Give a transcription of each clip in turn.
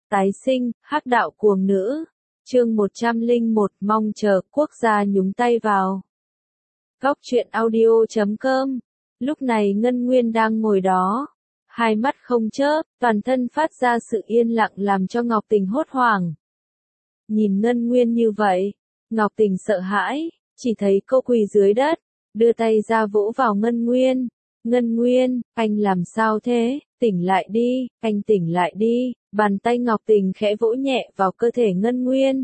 Tái sinh, hắc đạo cuồng nữ. Chương 101, mong chờ quốc gia nhúng tay vào. Góc truyện audio.com. Lúc này Ngân Nguyên đang ngồi đó, hai mắt không chớp, toàn thân phát ra sự yên lặng làm cho Ngọc Tình hốt hoảng. Nhìn Ngân Nguyên như vậy, Ngọc Tình sợ hãi, chỉ thấy cô quỳ dưới đất, đưa tay ra vỗ vào Ngân Nguyên. Ngân Nguyên, anh làm sao thế? Tỉnh lại đi, anh tỉnh lại đi. Bàn tay Ngọc Tình khẽ vỗ nhẹ vào cơ thể Ngân Nguyên.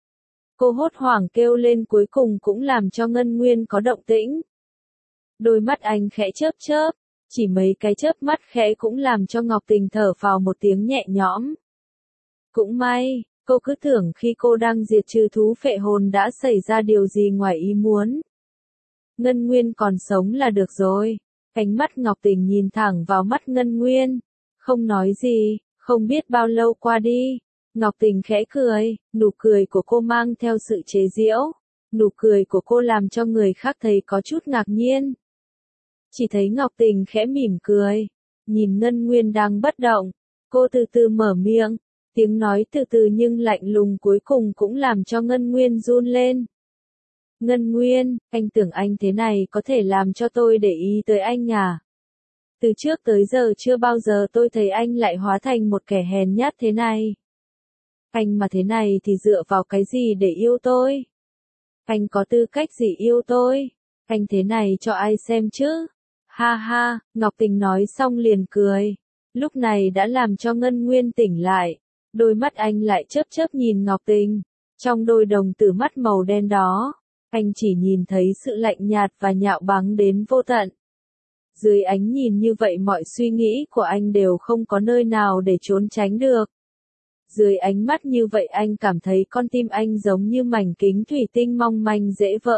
Cô hốt hoảng kêu lên cuối cùng cũng làm cho Ngân Nguyên có động tĩnh. Đôi mắt anh khẽ chớp chớp, chỉ mấy cái chớp mắt khẽ cũng làm cho Ngọc Tình thở phào một tiếng nhẹ nhõm. Cũng may, cô cứ tưởng khi cô đang diệt trừ thú phệ hồn đã xảy ra điều gì ngoài ý muốn. Ngân Nguyên còn sống là được rồi. Ánh mắt Ngọc Tình nhìn thẳng vào mắt Ngân Nguyên, không nói gì. Không biết bao lâu qua đi, Ngọc Tình khẽ cười, nụ cười của cô mang theo sự chế giễu, nụ cười của cô làm cho người khác thấy có chút ngạc nhiên. Chỉ thấy Ngọc Tình khẽ mỉm cười, nhìn Ngân Nguyên đang bất động, cô từ từ mở miệng, tiếng nói từ từ nhưng lạnh lùng cuối cùng cũng làm cho Ngân Nguyên run lên. Ngân Nguyên, anh tưởng anh thế này có thể làm cho tôi để ý tới anh à? Từ trước tới giờ chưa bao giờ tôi thấy anh lại hóa thành một kẻ hèn nhát thế này. Anh mà thế này thì dựa vào cái gì để yêu tôi? Anh có tư cách gì yêu tôi? Anh thế này cho ai xem chứ? Ha ha, Ngọc Tình nói xong liền cười. Lúc này đã làm cho Ngân Nguyên tỉnh lại. Đôi mắt anh lại chớp chớp nhìn Ngọc Tình. Trong đôi đồng tử mắt màu đen đó, anh chỉ nhìn thấy sự lạnh nhạt và nhạo báng đến vô tận. Dưới ánh nhìn như vậy mọi suy nghĩ của anh đều không có nơi nào để trốn tránh được. Dưới ánh mắt như vậy anh cảm thấy con tim anh giống như mảnh kính thủy tinh mong manh dễ vỡ.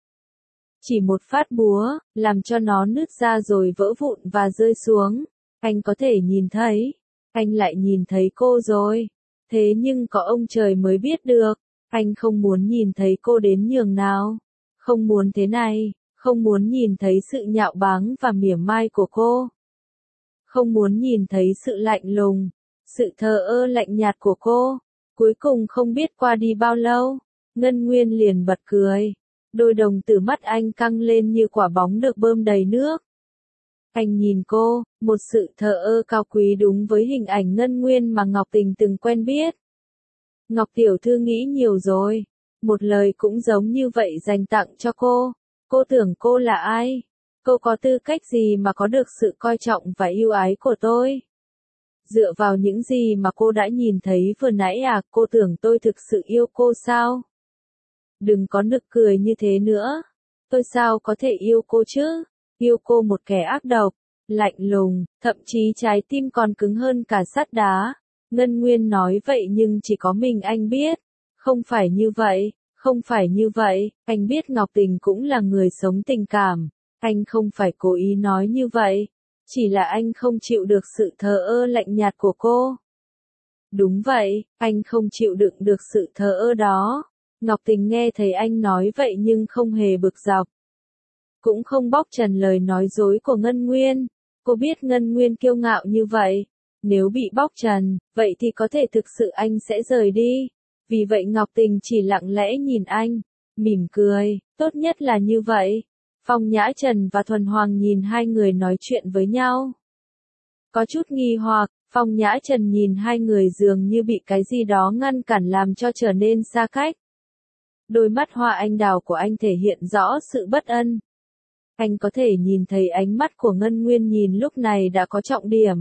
Chỉ một phát búa, làm cho nó nứt ra rồi vỡ vụn và rơi xuống. Anh có thể nhìn thấy. Anh lại nhìn thấy cô rồi. Thế nhưng có ông trời mới biết được. Anh không muốn nhìn thấy cô đến nhường nào. Không muốn thế này. Không muốn nhìn thấy sự nhạo báng và mỉa mai của cô. Không muốn nhìn thấy sự lạnh lùng, sự thờ ơ lạnh nhạt của cô. Cuối cùng không biết qua đi bao lâu, Ngân Nguyên liền bật cười. Đôi đồng tử mắt anh căng lên như quả bóng được bơm đầy nước. Anh nhìn cô, một sự thờ ơ cao quý đúng với hình ảnh Ngân Nguyên mà Ngọc Tình từng quen biết. Ngọc tiểu thư nghĩ nhiều rồi. Một lời cũng giống như vậy dành tặng cho cô. Cô tưởng cô là ai? Cô có tư cách gì mà có được sự coi trọng và yêu ái của tôi? Dựa vào những gì mà cô đã nhìn thấy vừa nãy à, cô tưởng tôi thực sự yêu cô sao? Đừng có nực cười như thế nữa. Tôi sao có thể yêu cô chứ? Yêu cô một kẻ ác độc, lạnh lùng, thậm chí trái tim còn cứng hơn cả sắt đá. Ngân Nguyên nói vậy nhưng chỉ có mình anh biết. Không phải như vậy. Không phải như vậy, anh biết Ngọc Tình cũng là người sống tình cảm, anh không phải cố ý nói như vậy, chỉ là anh không chịu được sự thờ ơ lạnh nhạt của cô. Đúng vậy, anh không chịu đựng được sự thờ ơ đó. Ngọc Tình nghe thấy anh nói vậy nhưng không hề bực dọc. Cũng không bóc trần lời nói dối của Ngân Nguyên, cô biết Ngân Nguyên kiêu ngạo như vậy, nếu bị bóc trần, vậy thì có thể thực sự anh sẽ rời đi. Vì vậy Ngọc Tình chỉ lặng lẽ nhìn anh, mỉm cười, tốt nhất là như vậy. Phong Nhã Trần và Thuần Hoàng nhìn hai người nói chuyện với nhau. Có chút nghi hoặc, Phong Nhã Trần nhìn hai người dường như bị cái gì đó ngăn cản làm cho trở nên xa cách. Đôi mắt hoa anh đào của anh thể hiện rõ sự bất ân. Anh có thể nhìn thấy ánh mắt của Ngân Nguyên nhìn lúc này đã có trọng điểm.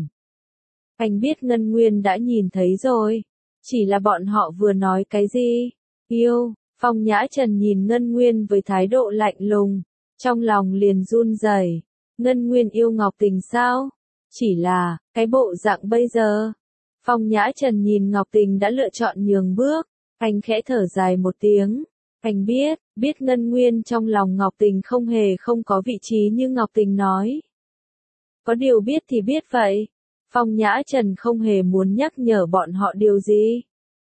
Anh biết Ngân Nguyên đã nhìn thấy rồi. Chỉ là bọn họ vừa nói cái gì? Yêu, Phong Nhã Trần nhìn Ngân Nguyên với thái độ lạnh lùng, trong lòng liền run rẩy. Ngân Nguyên yêu Ngọc Tình sao? Chỉ là, cái bộ dạng bây giờ. Phong Nhã Trần nhìn Ngọc Tình đã lựa chọn nhường bước, anh khẽ thở dài một tiếng. Anh biết Ngân Nguyên trong lòng Ngọc Tình không có vị trí như Ngọc Tình nói. Có điều biết thì biết vậy. Phong Nhã Trần không hề muốn nhắc nhở bọn họ điều gì.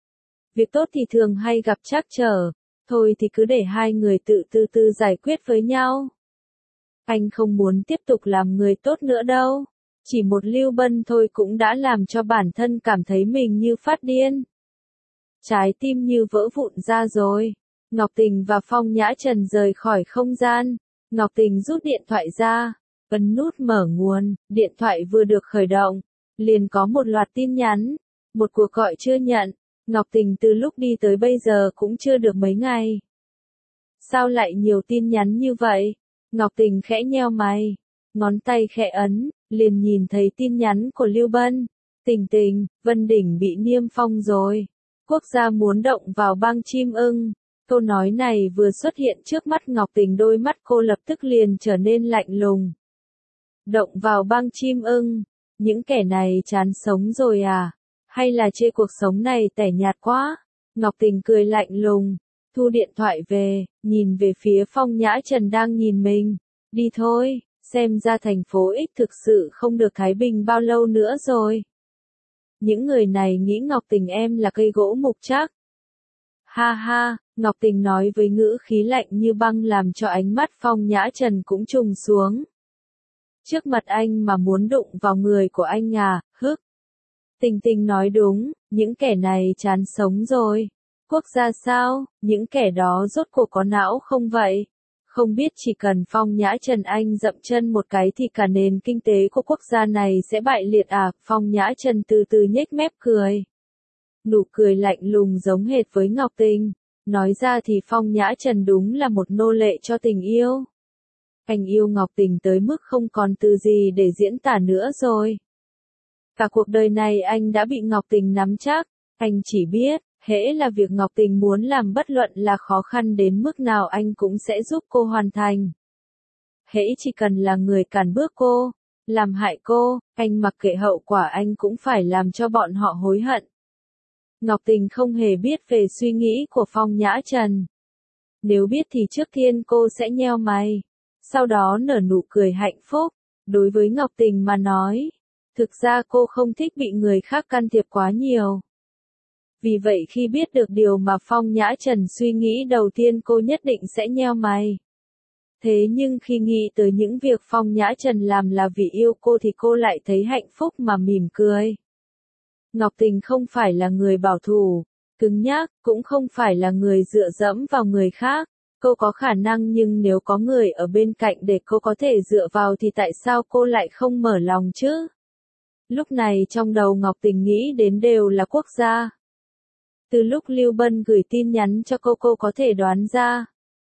Việc tốt thì thường hay gặp trắc trở, thôi thì cứ để hai người tự từ từ giải quyết với nhau. Anh không muốn tiếp tục làm người tốt nữa đâu. Chỉ một Lưu Bân thôi cũng đã làm cho bản thân cảm thấy mình như phát điên. Trái tim như vỡ vụn ra rồi. Ngọc Tình và Phong Nhã Trần rời khỏi không gian. Ngọc Tình rút điện thoại ra, ấn nút mở nguồn, điện thoại vừa được khởi động, liền có một loạt tin nhắn, một cuộc gọi chưa nhận. Ngọc Tình từ lúc đi tới bây giờ cũng chưa được mấy ngày. Sao lại nhiều tin nhắn như vậy? Ngọc Tình khẽ nheo mày, ngón tay khẽ ấn, liền nhìn thấy tin nhắn của Lưu Bân. Tình Tình, Vân Đỉnh bị niêm phong rồi. Quốc gia muốn động vào bang chim ưng. Câu nói này vừa xuất hiện trước mắt Ngọc Tình, đôi mắt cô lập tức liền trở nên lạnh lùng. Động vào bang chim ưng, những kẻ này chán sống rồi à? Hay là chê cuộc sống này tẻ nhạt quá? Ngọc Tình cười lạnh lùng, thu điện thoại về, nhìn về phía Phong Nhã Trần đang nhìn mình. Đi thôi, xem ra thành phố X thực sự không được thái bình bao lâu nữa rồi. Những người này nghĩ Ngọc Tình em là cây gỗ mục chắc. Ha ha, Ngọc Tình nói với ngữ khí lạnh như băng làm cho ánh mắt Phong Nhã Trần cũng trùng xuống. Trước mặt anh mà muốn đụng vào người của anh à, hức. Tình Tình nói đúng, những kẻ này chán sống rồi. Quốc gia sao, những kẻ đó rốt cuộc có não không vậy? Không biết chỉ cần Phong Nhã Trần anh dậm chân một cái thì cả nền kinh tế của quốc gia này sẽ bại liệt à? Phong Nhã Trần từ từ nhếch mép cười. Nụ cười lạnh lùng giống hệt với Ngọc Tình. Nói ra thì Phong Nhã Trần đúng là một nô lệ cho tình yêu. Anh yêu Ngọc Tình tới mức không còn từ gì để diễn tả nữa rồi. Cả cuộc đời này anh đã bị Ngọc Tình nắm chắc. Anh chỉ biết, hễ là việc Ngọc Tình muốn làm bất luận là khó khăn đến mức nào anh cũng sẽ giúp cô hoàn thành. Hễ chỉ cần là người cản bước cô, làm hại cô, anh mặc kệ hậu quả anh cũng phải làm cho bọn họ hối hận. Ngọc Tình không hề biết về suy nghĩ của Phong Nhã Trần. Nếu biết thì trước tiên cô sẽ nheo mày, sau đó nở nụ cười hạnh phúc. Đối với Ngọc Tình mà nói, thực ra cô không thích bị người khác can thiệp quá nhiều. Vì vậy khi biết được điều mà Phong Nhã Trần suy nghĩ đầu tiên cô nhất định sẽ nheo mày. Thế nhưng khi nghĩ tới những việc Phong Nhã Trần làm là vì yêu cô thì cô lại thấy hạnh phúc mà mỉm cười. Ngọc Tình không phải là người bảo thủ, cứng nhắc, cũng không phải là người dựa dẫm vào người khác. Cô có khả năng nhưng nếu có người ở bên cạnh để cô có thể dựa vào thì tại sao cô lại không mở lòng chứ? Lúc này trong đầu Ngọc Tình nghĩ đến đều là quốc gia. Từ lúc Lưu Bân gửi tin nhắn cho cô có thể đoán ra.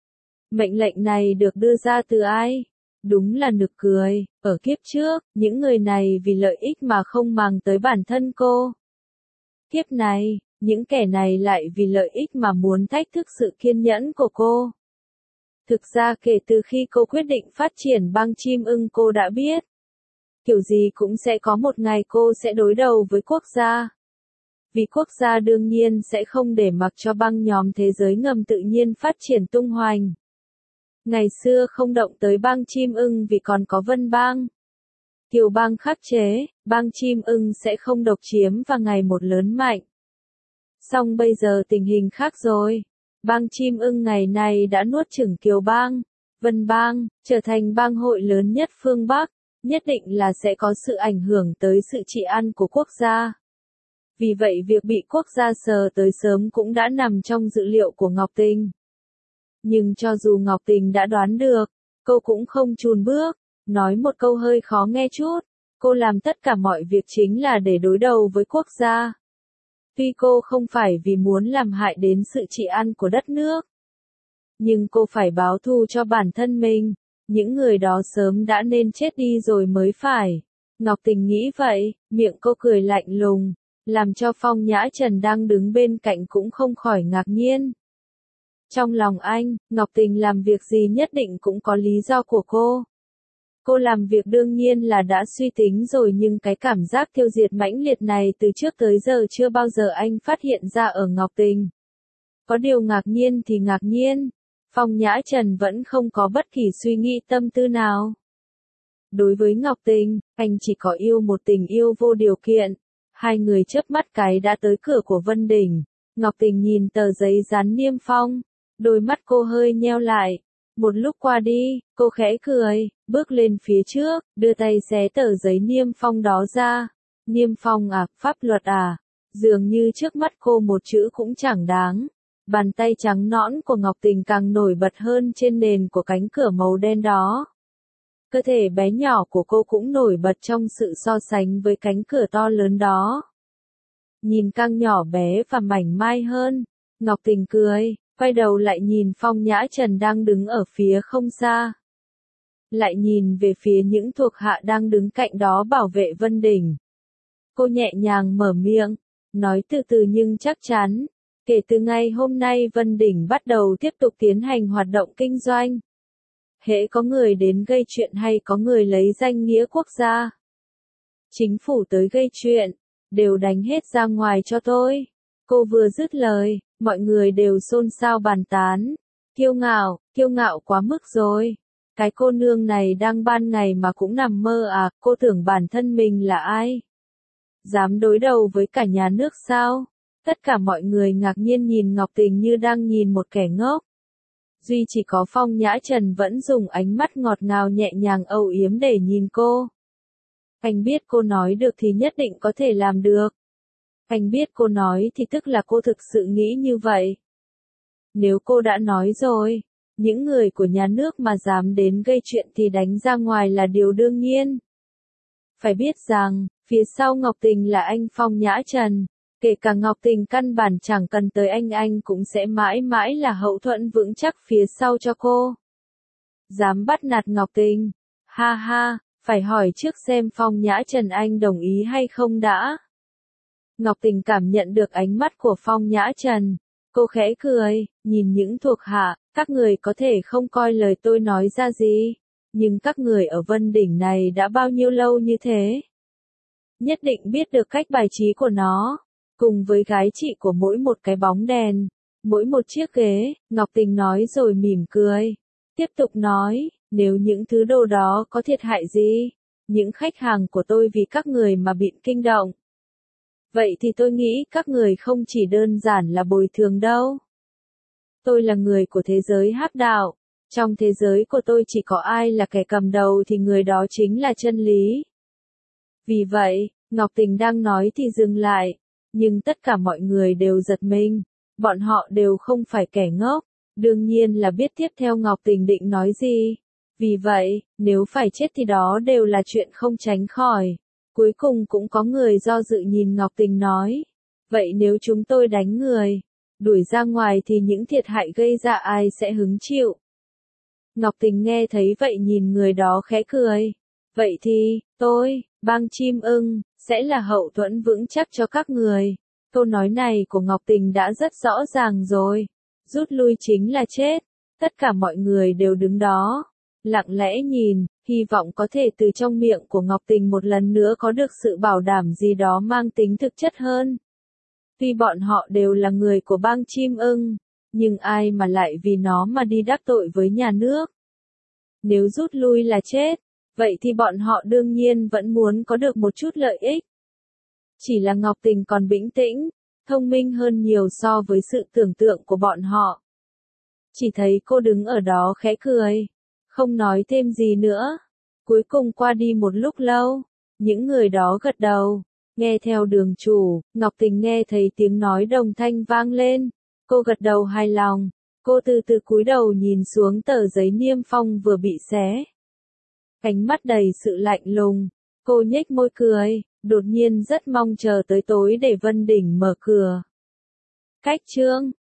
Mệnh lệnh này được đưa ra từ ai? Đúng là nực cười, ở kiếp trước, những người này vì lợi ích mà không màng tới bản thân cô. Kiếp này, những kẻ này lại vì lợi ích mà muốn thách thức sự kiên nhẫn của cô. Thực ra kể từ khi cô quyết định phát triển bang chim ưng cô đã biết. Kiểu gì cũng sẽ có một ngày cô sẽ đối đầu với quốc gia. Vì quốc gia đương nhiên sẽ không để mặc cho băng nhóm thế giới ngầm tự nhiên phát triển tung hoành. Ngày xưa không động tới bang chim ưng vì còn có Vân Bang. Kiều bang khắc chế, bang chim ưng sẽ không độc chiếm và ngày một lớn mạnh. Song bây giờ tình hình khác rồi. Bang chim ưng ngày này đã nuốt chửng Kiều bang, Vân Bang, trở thành bang hội lớn nhất phương Bắc, nhất định là sẽ có sự ảnh hưởng tới sự trị an của quốc gia. Vì vậy việc bị quốc gia sờ tới sớm cũng đã nằm trong dự liệu của Ngọc Tình. Nhưng cho dù Ngọc Tình đã đoán được, cô cũng không chùn bước, nói một câu hơi khó nghe chút, cô làm tất cả mọi việc chính là để đối đầu với quốc gia. Tuy cô không phải vì muốn làm hại đến sự trị an của đất nước, nhưng cô phải báo thù cho bản thân mình, những người đó sớm đã nên chết đi rồi mới phải. Ngọc Tình nghĩ vậy, miệng cô cười lạnh lùng, làm cho Phong Nhã Trần đang đứng bên cạnh cũng không khỏi ngạc nhiên. Trong lòng anh, Ngọc Tình làm việc gì nhất định cũng có lý do của cô. Cô làm việc đương nhiên là đã suy tính rồi nhưng cái cảm giác tiêu diệt mãnh liệt này từ trước tới giờ chưa bao giờ anh phát hiện ra ở Ngọc Tình. Có điều ngạc nhiên thì ngạc nhiên, Phong Nhã Trần vẫn không có bất kỳ suy nghĩ tâm tư nào. Đối với Ngọc Tình, anh chỉ có yêu một tình yêu vô điều kiện. Hai người chớp mắt cái đã tới cửa của Vân Đỉnh. Ngọc Tình nhìn tờ giấy dán niêm phong, đôi mắt cô hơi nheo lại, Một lúc qua đi, cô khẽ cười, bước lên phía trước, đưa tay xé tờ giấy niêm phong đó ra. Niêm phong à, pháp luật à? Dường như trước mắt cô một chữ cũng chẳng đáng. Bàn tay trắng nõn của Ngọc Tình càng nổi bật hơn trên nền của cánh cửa màu đen đó. Cơ thể bé nhỏ của cô cũng nổi bật trong sự so sánh với cánh cửa to lớn đó. Nhìn càng nhỏ bé và mảnh mai hơn, Ngọc Tình cười, quay đầu lại nhìn Phong Nhã Trần đang đứng ở phía không xa. Lại nhìn về phía những thuộc hạ đang đứng cạnh đó bảo vệ Vân Đình. Cô nhẹ nhàng mở miệng, nói từ từ nhưng chắc chắn. Kể từ ngày hôm nay Vân Đình bắt đầu tiếp tục tiến hành hoạt động kinh doanh. Hễ có người đến gây chuyện hay có người lấy danh nghĩa quốc gia, chính phủ tới gây chuyện, đều đánh hết ra ngoài cho tôi. Cô vừa dứt lời, mọi người đều xôn xao bàn tán. Kiêu ngạo quá mức rồi. Cái cô nương này đang ban ngày mà cũng nằm mơ à, cô tưởng bản thân mình là ai? Dám đối đầu với cả nhà nước sao? Tất cả mọi người ngạc nhiên nhìn Ngọc Tình như đang nhìn một kẻ ngốc. Duy chỉ có Phong Nhã Trần vẫn dùng ánh mắt ngọt ngào nhẹ nhàng âu yếm để nhìn cô. Anh biết cô nói được thì nhất định có thể làm được. Anh biết cô nói thì tức là cô thực sự nghĩ như vậy. Nếu cô đã nói rồi, những người của nhà nước mà dám đến gây chuyện thì đánh ra ngoài là điều đương nhiên. Phải biết rằng, phía sau Ngọc Tình là anh Phong Nhã Trần. Kể cả Ngọc Tình căn bản chẳng cần tới anh cũng sẽ mãi mãi là hậu thuẫn vững chắc phía sau cho cô. Dám bắt nạt Ngọc Tình? Ha ha, phải hỏi trước xem Phong Nhã Trần anh đồng ý hay không đã. Ngọc Tình cảm nhận được ánh mắt của Phong Nhã Trần. Cô khẽ cười, nhìn những thuộc hạ, các người có thể không coi lời tôi nói ra gì. Nhưng các người ở Vân Đỉnh này đã bao nhiêu lâu như thế? Nhất định biết được cách bài trí của nó. Cùng với gái trị của mỗi một cái bóng đèn, mỗi một chiếc ghế, Ngọc Tình nói rồi mỉm cười. Tiếp tục nói, nếu những thứ đồ đó có thiệt hại gì, những khách hàng của tôi vì các người mà bị kinh động. Vậy thì tôi nghĩ các người không chỉ đơn giản là bồi thường đâu. Tôi là người của thế giới hắc đạo. Trong thế giới của tôi chỉ có ai là kẻ cầm đầu thì người đó chính là chân lý. Vì vậy, Ngọc Tình đang nói thì dừng lại. Nhưng tất cả mọi người đều giật mình, bọn họ đều không phải kẻ ngốc, đương nhiên là biết tiếp theo Ngọc Tình định nói gì. Vì vậy, nếu phải chết thì đó đều là chuyện không tránh khỏi. Cuối cùng cũng có người do dự nhìn Ngọc Tình nói, vậy nếu chúng tôi đánh người, đuổi ra ngoài thì những thiệt hại gây ra ai sẽ hứng chịu? Ngọc Tình nghe thấy vậy nhìn người đó khẽ cười. Vậy thì, tôi, Bang Chim Ưng, sẽ là hậu thuẫn vững chắc cho các người. Câu nói này của Ngọc Tình đã rất rõ ràng rồi. Rút lui chính là chết. Tất cả mọi người đều đứng đó, lặng lẽ nhìn, hy vọng có thể từ trong miệng của Ngọc Tình một lần nữa có được sự bảo đảm gì đó mang tính thực chất hơn. Tuy bọn họ đều là người của Bang Chim Ưng, nhưng ai mà lại vì nó mà đi đắc tội với nhà nước? Nếu rút lui là chết, vậy thì bọn họ đương nhiên vẫn muốn có được một chút lợi ích. Chỉ là Ngọc Tình còn bình tĩnh, thông minh hơn nhiều so với sự tưởng tượng của bọn họ. Chỉ thấy cô đứng ở đó khẽ cười, không nói thêm gì nữa. Cuối cùng qua đi một lúc lâu, những người đó gật đầu, nghe theo đường chủ. Ngọc Tình nghe thấy tiếng nói đồng thanh vang lên, cô gật đầu hài lòng. Cô từ từ cúi đầu nhìn xuống tờ giấy niêm phong vừa bị xé. Ánh mắt đầy sự lạnh lùng, cô nhếch môi cười, đột nhiên rất mong chờ tới tối để Vân Đỉnh mở cửa. Cách chương